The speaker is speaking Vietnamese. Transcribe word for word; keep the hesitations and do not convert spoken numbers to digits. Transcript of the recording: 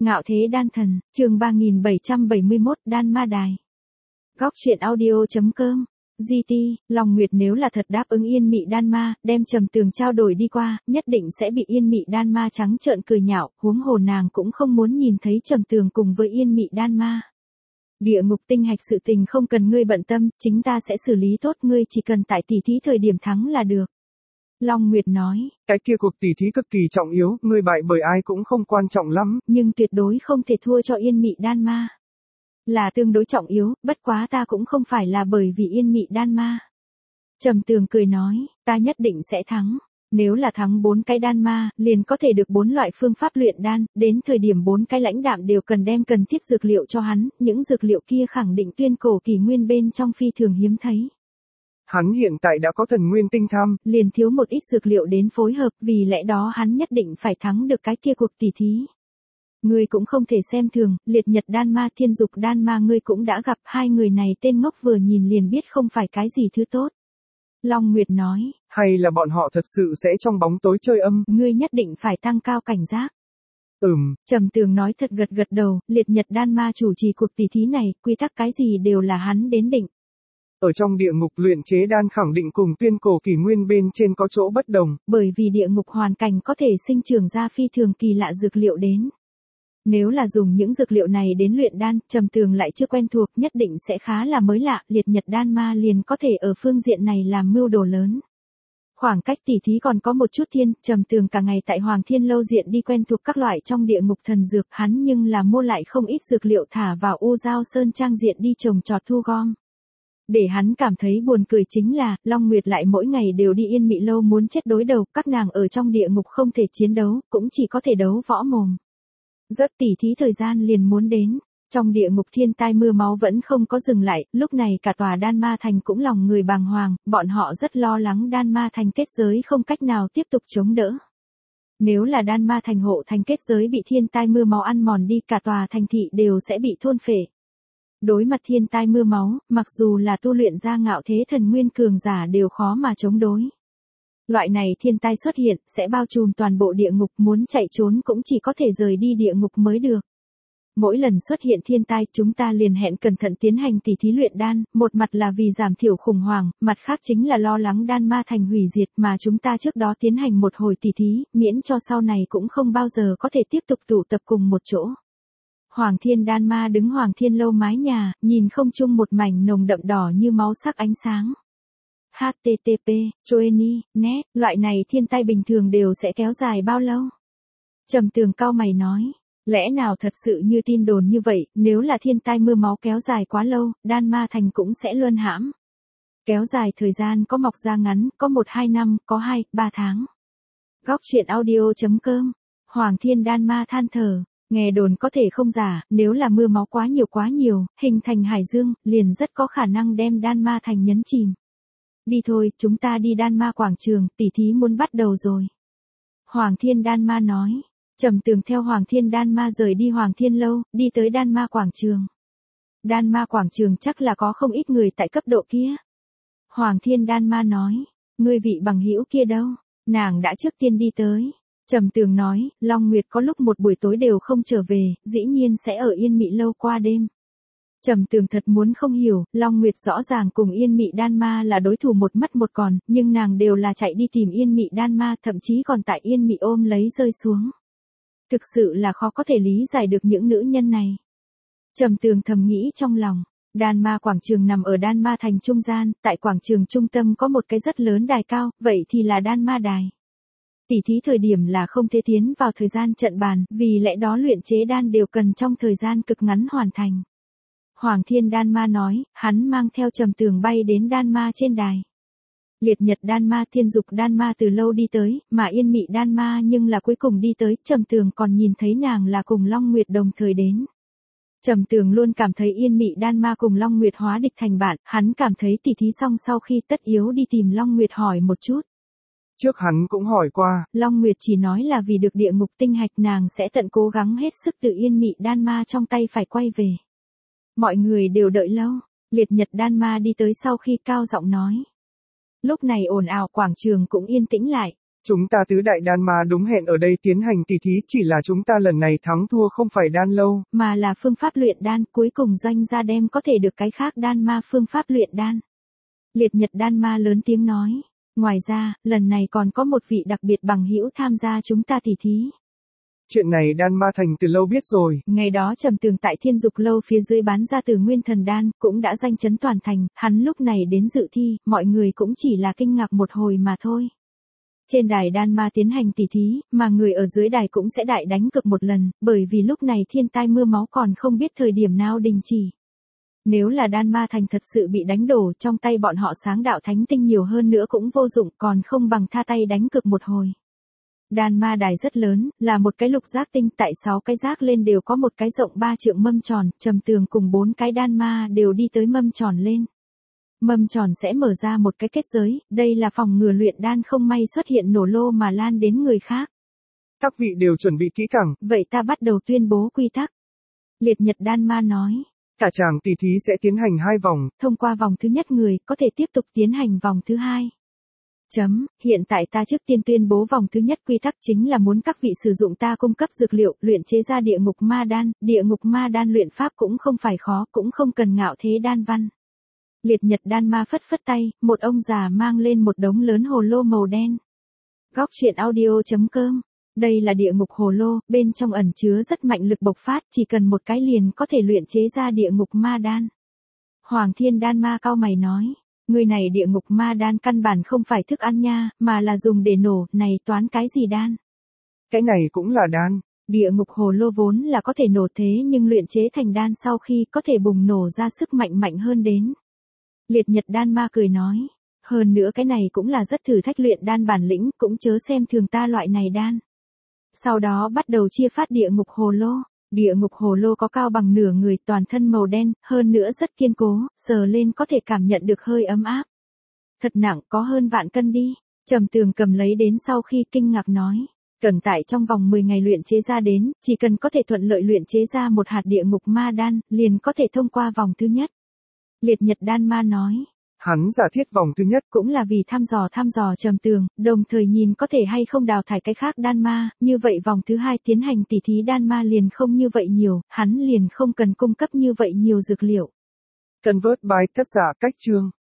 Ngạo Thế Đan Thần, chương ba nghìn bảy trăm bảy mươi mốt, Đan Ma Đài. Góc truyện audio.com. giê tê, Long Nguyệt nếu là thật đáp ứng Yên Mị Đan Ma, đem Trầm Tường trao đổi đi qua, nhất định sẽ bị Yên Mị Đan Ma trắng trợn cười nhạo, huống hồ nàng cũng không muốn nhìn thấy Trầm Tường cùng với Yên Mị Đan Ma. Địa ngục tinh hạch sự tình không cần ngươi bận tâm, chính ta sẽ xử lý tốt, ngươi chỉ cần tại tỉ thí thời điểm thắng là được. Long Nguyệt nói, cái kia cuộc tỉ thí cực kỳ trọng yếu, ngươi bại bởi ai cũng không quan trọng lắm. Nhưng tuyệt đối không thể thua cho Yên Mị Đan Ma. Là tương đối trọng yếu, bất quá ta cũng không phải là bởi vì Yên Mị Đan Ma. Trầm Tường cười nói, ta nhất định sẽ thắng. Nếu là thắng bốn cái đan ma, liền có thể được bốn loại phương pháp luyện đan, đến thời điểm bốn cái lãnh đạm đều cần đem cần thiết dược liệu cho hắn, những dược liệu kia khẳng định tuyên cổ kỳ nguyên bên trong phi thường hiếm thấy. Hắn hiện tại đã có thần nguyên tinh tham, liền thiếu một ít dược liệu đến phối hợp, vì lẽ đó hắn nhất định phải thắng được cái kia cuộc tỉ thí. Ngươi cũng không thể xem thường, Liệt Nhật Đan Ma, Thiên Dục Đan Ma ngươi cũng đã gặp, hai người này tên ngốc vừa nhìn liền biết không phải cái gì thứ tốt. Long Nguyệt nói, hay là bọn họ thật sự sẽ trong bóng tối chơi âm? Ngươi nhất định phải tăng cao cảnh giác. Ừm. Trầm Tường nói thật gật gật đầu, Liệt Nhật Đan Ma chủ trì cuộc tỉ thí này, quy tắc cái gì đều là hắn đến định. Ở trong địa ngục luyện chế đan khẳng định cùng tuyên cổ kỳ nguyên bên trên có chỗ bất đồng. Bởi vì địa ngục hoàn cảnh có thể sinh trưởng ra phi thường kỳ lạ dược liệu đến. Nếu là dùng những dược liệu này đến luyện đan, Trầm Tường lại chưa quen thuộc, nhất định sẽ khá là mới lạ, Liệt Nhật Đan Ma liền có thể ở phương diện này làm mưu đồ lớn. Khoảng cách tỉ thí còn có một chút thiên, Trầm Tường cả ngày tại Hoàng Thiên Lâu diện đi quen thuộc các loại trong địa ngục thần dược, hắn nhưng là mua lại không ít dược liệu thả vào U Giao Sơn Trang diện đi trồng trọt thu gom. Để hắn cảm thấy buồn cười chính là, Long Nguyệt lại mỗi ngày đều đi Yên Mị Lâu muốn chết đối đầu, các nàng ở trong địa ngục không thể chiến đấu, cũng chỉ có thể đấu võ mồm. Rất tỉ thí thời gian liền muốn đến, trong địa ngục thiên tai mưa máu vẫn không có dừng lại, lúc này cả tòa Đan Ma Thành cũng lòng người bàng hoàng, bọn họ rất lo lắng Đan Ma Thành kết giới không cách nào tiếp tục chống đỡ. Nếu là Đan Ma Thành hộ thành kết giới bị thiên tai mưa máu ăn mòn đi, cả tòa thành thị đều sẽ bị thôn phệ. Đối mặt thiên tai mưa máu, mặc dù là tu luyện ra ngạo thế thần nguyên cường giả đều khó mà chống đối. Loại này thiên tai xuất hiện, sẽ bao trùm toàn bộ địa ngục, muốn chạy trốn cũng chỉ có thể rời đi địa ngục mới được. Mỗi lần xuất hiện thiên tai, chúng ta liền hẹn cẩn thận tiến hành tỉ thí luyện đan, một mặt là vì giảm thiểu khủng hoảng, mặt khác chính là lo lắng Đan Ma Thành hủy diệt mà chúng ta trước đó tiến hành một hồi tỉ thí, miễn cho sau này cũng không bao giờ có thể tiếp tục tụ tập cùng một chỗ. Hoàng Thiên Đan Ma đứng Hoàng Thiên Lâu mái nhà, nhìn không trung một mảnh nồng đậm đỏ như máu sắc ánh sáng. hát tê tê pê, Joanie, net, loại này thiên tai bình thường đều sẽ kéo dài bao lâu? Trầm Tường cau mày nói, lẽ nào thật sự như tin đồn như vậy, nếu là thiên tai mưa máu kéo dài quá lâu, Đan Ma Thành cũng sẽ luân hãm. Kéo dài thời gian có mọc ra ngắn, có một hai năm, có hai, ba tháng. Góc truyện audio.com, Hoàng Thiên Đan Ma than thở. Nghe đồn có thể không giả, nếu là mưa máu quá nhiều quá nhiều, hình thành hải dương, liền rất có khả năng đem Đan Ma Thành nhấn chìm. Đi thôi, chúng ta đi Đan Ma Quảng Trường, tỉ thí muốn bắt đầu rồi. Hoàng Thiên Đan Ma nói. Trầm Tường theo Hoàng Thiên Đan Ma rời đi Hoàng Thiên Lâu, đi tới Đan Ma Quảng Trường. Đan Ma Quảng Trường chắc là có không ít người tại cấp độ kia. Hoàng Thiên Đan Ma nói, ngươi vị bằng hữu kia đâu, nàng đã trước tiên đi tới. Trầm Tường nói, Long Nguyệt có lúc một buổi tối đều không trở về, dĩ nhiên sẽ ở Yên Mị Lâu qua đêm. Trầm Tường thật muốn không hiểu, Long Nguyệt rõ ràng cùng Yên Mị Đan Ma là đối thủ một mất một còn, nhưng nàng đều là chạy đi tìm Yên Mị Đan Ma, thậm chí còn tại Yên Mị ôm lấy rơi xuống. Thực sự là khó có thể lý giải được những nữ nhân này. Trầm Tường thầm nghĩ trong lòng, Đan Ma Quảng Trường nằm ở Đan Ma Thành trung gian, tại quảng trường trung tâm có một cái rất lớn đài cao, vậy thì là Đan Ma Đài. Tỉ thí thời điểm là không thể tiến vào thời gian trận bàn, vì lẽ đó luyện chế đan đều cần trong thời gian cực ngắn hoàn thành. Hoàng Thiên Đan Ma nói, hắn mang theo Trầm Tường bay đến Đan Ma trên đài. Liệt Nhật Đan Ma, Thiên Dục Đan Ma từ lâu đi tới, mà Yên Mị Đan Ma nhưng là cuối cùng đi tới, Trầm Tường còn nhìn thấy nàng là cùng Long Nguyệt đồng thời đến. Trầm Tường luôn cảm thấy Yên Mị Đan Ma cùng Long Nguyệt hóa địch thành bạn, hắn cảm thấy tỉ thí xong sau khi tất yếu đi tìm Long Nguyệt hỏi một chút. Trước hắn cũng hỏi qua. Long Nguyệt chỉ nói là vì được địa ngục tinh hạch nàng sẽ tận cố gắng hết sức từ Yên Mị Đan Ma trong tay phải quay về. Mọi người đều đợi lâu, Liệt Nhật Đan Ma đi tới sau khi cao giọng nói. Lúc này ồn ào quảng trường cũng yên tĩnh lại, Chúng ta tứ đại đan ma đúng hẹn ở đây tiến hành tỷ thí, chỉ là chúng ta lần này thắng thua không phải đan lâu, mà là phương pháp luyện đan, cuối cùng doanh gia đem có thể được cái khác đan ma phương pháp luyện đan. Liệt Nhật đan ma lớn tiếng nói, ngoài ra, lần này còn có một vị đặc biệt bằng hữu tham gia chúng ta tỷ thí. Chuyện này đan ma thành từ lâu biết rồi. Ngày đó Trầm Tường tại Thiên Dục lâu phía dưới bán ra từ nguyên thần đan, cũng đã danh chấn toàn thành, hắn lúc này đến dự thi, mọi người cũng chỉ là kinh ngạc một hồi mà thôi. Trên đài đan ma tiến hành tỷ thí, mà người ở dưới đài cũng sẽ đại đánh cược một lần, bởi vì lúc này thiên tai mưa máu còn không biết thời điểm nào đình chỉ. Nếu là đan ma thành thật sự bị đánh đổ, trong tay bọn họ sáng đạo thánh tinh nhiều hơn nữa cũng vô dụng, còn không bằng tha tay đánh cược một hồi. Đan ma đài rất lớn, là một cái lục giác tinh, tại sáu cái giác lên đều có một cái rộng ba trượng mâm tròn, Trầm Tường cùng bốn cái đan ma đều đi tới mâm tròn lên. Mâm tròn sẽ mở ra một cái kết giới, đây là phòng ngừa luyện đan không may xuất hiện nổ lô mà lan đến người khác. Các vị đều chuẩn bị kỹ càng. Vậy ta bắt đầu tuyên bố quy tắc. Liệt Nhật đan ma nói. Cả chàng tỷ thí sẽ tiến hành hai vòng. Thông qua vòng thứ nhất người, có thể tiếp tục tiến hành vòng thứ hai. Chấm, hiện tại ta trước tiên tuyên bố vòng thứ nhất quy tắc chính là muốn các vị sử dụng ta cung cấp dược liệu, luyện chế ra địa ngục ma đan, địa ngục ma đan luyện pháp cũng không phải khó, cũng không cần ngạo thế đan văn. Liệt Nhật đan ma phất phất tay, một ông già mang lên một đống lớn hồ lô màu đen. Góc truyện audio chấm com. Đây là địa ngục hồ lô, bên trong ẩn chứa rất mạnh lực bộc phát, chỉ cần một cái liền có thể luyện chế ra địa ngục ma đan. Hoàng Thiên đan ma cau mày nói, người này địa ngục ma đan căn bản không phải thức ăn nha, mà là dùng để nổ, này toán cái gì đan? Cái này cũng là đan. Địa ngục hồ lô vốn là có thể nổ thế nhưng luyện chế thành đan sau khi có thể bùng nổ ra sức mạnh mạnh hơn đến. Liệt Nhật đan ma cười nói, hơn nữa cái này cũng là rất thử thách luyện đan bản lĩnh, cũng chớ xem thường ta loại này đan. Sau đó bắt đầu chia phát địa ngục hồ lô. Địa ngục hồ lô có cao bằng nửa người, toàn thân màu đen, hơn nữa rất kiên cố, sờ lên có thể cảm nhận được hơi ấm áp. Thật nặng, có hơn vạn cân đi. Trầm Tường cầm lấy đến sau khi kinh ngạc nói, cần tại trong vòng mười ngày luyện chế ra đến, chỉ cần có thể thuận lợi luyện chế ra một hạt địa ngục ma đan, liền có thể thông qua vòng thứ nhất. Liệt Nhật đan ma nói, hắn giả thiết vòng thứ nhất cũng là vì thăm dò thăm dò Trầm Tường, đồng thời nhìn có thể hay không đào thải cái khác đan ma, như vậy vòng thứ hai tiến hành tỷ thí đan ma liền không như vậy nhiều, hắn liền không cần cung cấp như vậy nhiều dược liệu. Convert by tác giả Cách Chương.